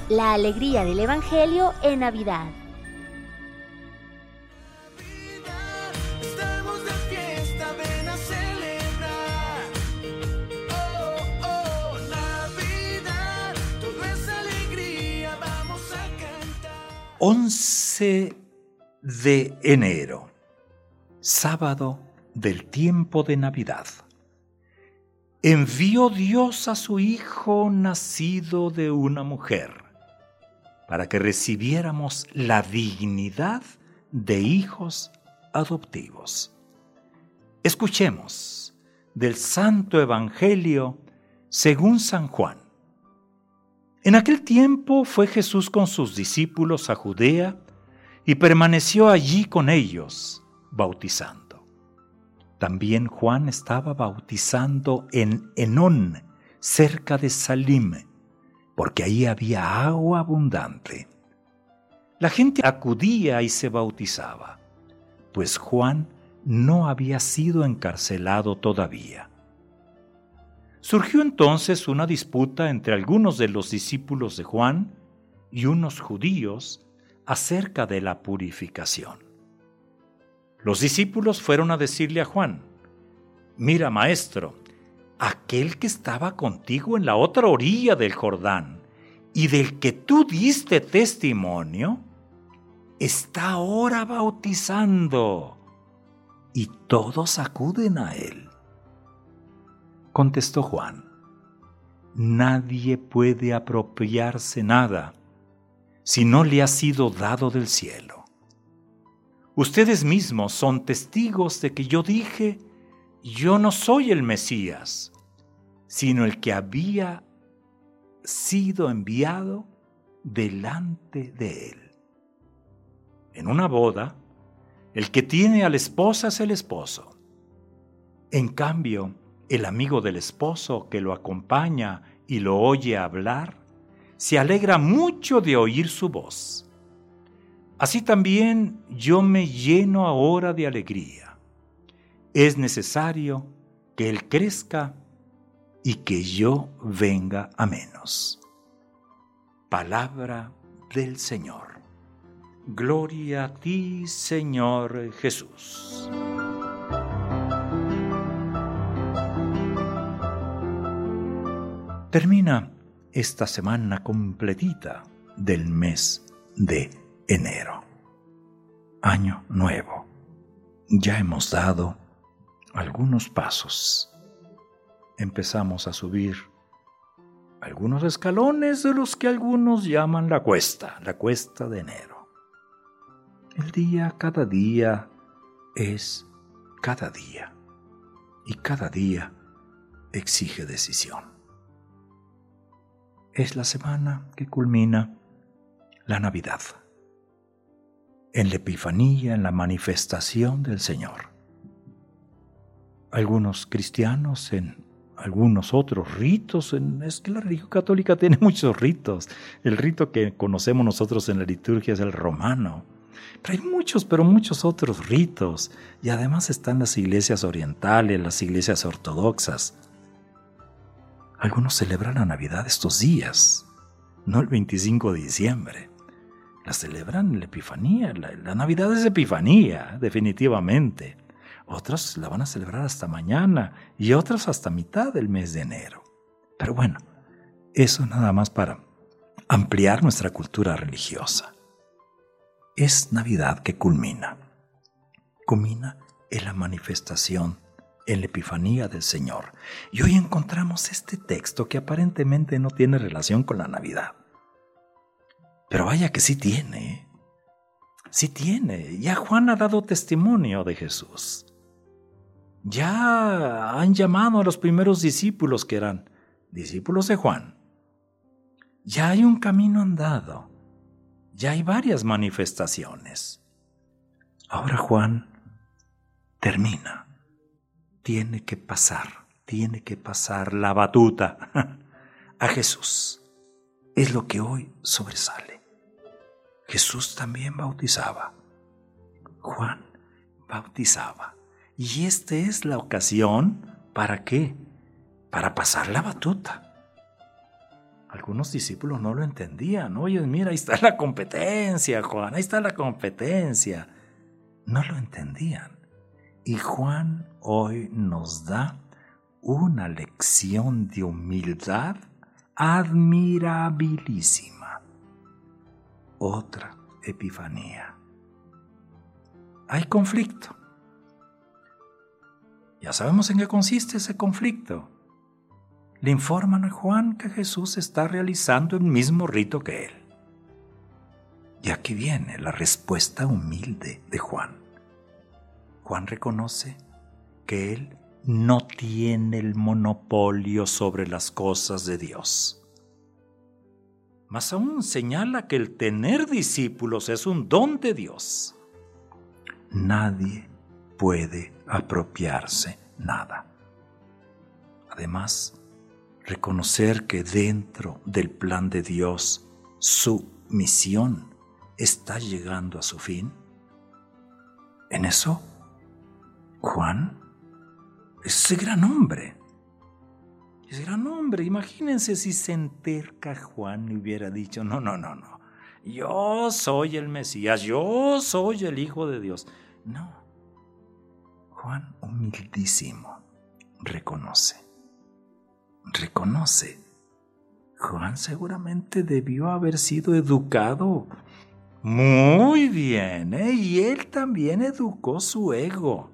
La alegría del Evangelio en Navidad. Estamos de fiesta, ven a celebrar. Oh, oh, Navidad, todo es alegría, vamos a cantar. 11 de enero, sábado del tiempo de Navidad. Envió Dios a su Hijo nacido de una mujer, para que recibiéramos la dignidad de hijos adoptivos. Escuchemos del Santo Evangelio según San Juan. En aquel tiempo fue Jesús con sus discípulos a Judea y permaneció allí con ellos, bautizando. También Juan estaba bautizando en Enón, cerca de Salim, porque ahí había agua abundante. La gente acudía y se bautizaba, pues Juan no había sido encarcelado todavía. Surgió entonces una disputa entre algunos de los discípulos de Juan y unos judíos acerca de la purificación. Los discípulos fueron a decirle a Juan: «Mira, maestro, aquel que estaba contigo en la otra orilla del Jordán y del que tú diste testimonio, está ahora bautizando, y todos acuden a él». Contestó Juan: «Nadie puede apropiarse nada si no le ha sido dado del cielo. Ustedes mismos son testigos de que yo dije: yo no soy el Mesías, sino el que había sido enviado delante de él. En una boda, el que tiene a la esposa es el esposo. En cambio, el amigo del esposo que lo acompaña y lo oye hablar, se alegra mucho de oír su voz. Así también yo me lleno ahora de alegría. Es necesario que él crezca y que yo venga a menos». Palabra del Señor. Gloria a ti, Señor Jesús. Termina esta semana completita del mes de enero. Año nuevo. Ya hemos dado algunos pasos. Empezamos a subir algunos escalones de los que algunos llaman la cuesta de enero. El día, cada día es cada día, y cada día exige decisión. Es la semana que culmina la Navidad, en la Epifanía, en la manifestación del Señor. Algunos cristianos en algunos otros ritos, es que la religión católica tiene muchos ritos. El rito que conocemos nosotros en la liturgia es el romano, pero hay muchos otros ritos, y además están las iglesias orientales, las iglesias ortodoxas. Algunos celebran la Navidad estos días, no el 25 de diciembre. La celebran en la Epifanía. La Navidad es Epifanía, definitivamente. Otros la van a celebrar hasta mañana y otros hasta mitad del mes de enero. Pero bueno, eso nada más para ampliar nuestra cultura religiosa. Es Navidad que culmina en la manifestación, en la Epifanía del Señor. Y hoy encontramos este texto que aparentemente no tiene relación con la Navidad. Pero vaya que sí tiene. Sí tiene. Ya Juan ha dado testimonio de Jesús. Ya han llamado a los primeros discípulos que eran discípulos de Juan. Ya hay un camino andado. Ya hay varias manifestaciones. Ahora Juan termina. Tiene que pasar la batuta a Jesús. Es lo que hoy sobresale. Jesús también bautizaba. Juan bautizaba. Y esta es la ocasión, ¿para qué? Para pasar la batuta. Algunos discípulos no lo entendían. Oye, mira, ahí está la competencia, Juan, ahí está la competencia. No lo entendían. Y Juan hoy nos da una lección de humildad admirabilísima. Otra epifanía. Hay conflicto. Ya sabemos en qué consiste ese conflicto. Le informan a Juan que Jesús está realizando el mismo rito que él. Y aquí viene la respuesta humilde de Juan. Juan reconoce que él no tiene el monopolio sobre las cosas de Dios. Más aún señala que el tener discípulos es un don de Dios. Nadie puede apropiarse nada. Además, reconocer que dentro del plan de Dios su misión está llegando a su fin. En eso, Juan es gran hombre. Es gran hombre. Imagínense si se enterca Juan y hubiera dicho, no. Yo soy el Mesías, yo soy el Hijo de Dios. No. Juan, humildísimo, reconoce. Juan seguramente debió haber sido educado muy bien, y él también educó su ego,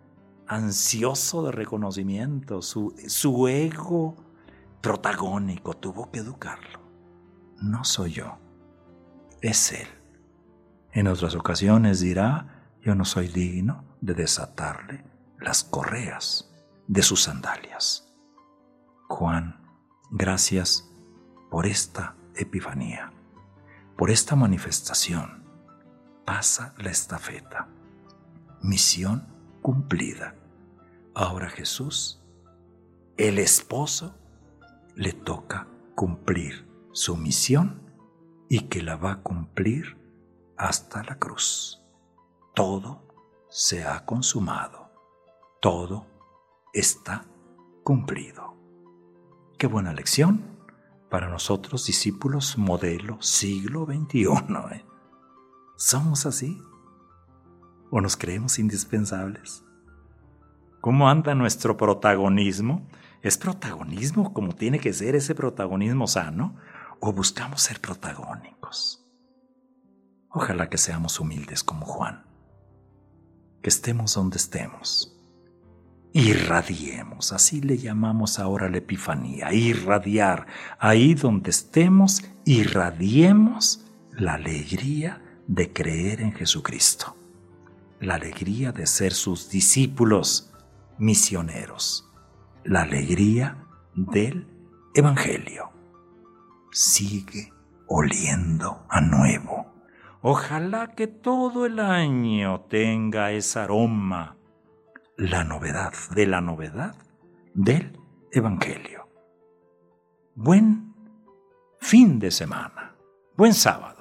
ansioso de reconocimiento, su ego protagónico, tuvo que educarlo. No soy yo, es él. En otras ocasiones dirá, yo no soy digno de desatarle las correas de sus sandalias. Juan, gracias por esta epifanía, por esta manifestación. Pasa la estafeta. Misión cumplida. Ahora Jesús, el esposo, le toca cumplir su misión y que la va a cumplir hasta la cruz. Todo se ha consumado. Todo está cumplido. Qué buena lección para nosotros, discípulos modelo siglo XXI. ¿Somos así? ¿O nos creemos indispensables? ¿Cómo anda nuestro protagonismo? ¿Es protagonismo como tiene que ser, ese protagonismo sano? ¿O buscamos ser protagónicos? Ojalá que seamos humildes como Juan. Que estemos donde estemos. Irradiemos, así le llamamos ahora la epifanía, irradiar. Ahí donde estemos, irradiemos la alegría de creer en Jesucristo, la alegría de ser sus discípulos misioneros, la alegría del Evangelio. Sigue oliendo a nuevo. Ojalá que todo el año tenga ese aroma, la novedad del Evangelio. Buen fin de semana, buen sábado.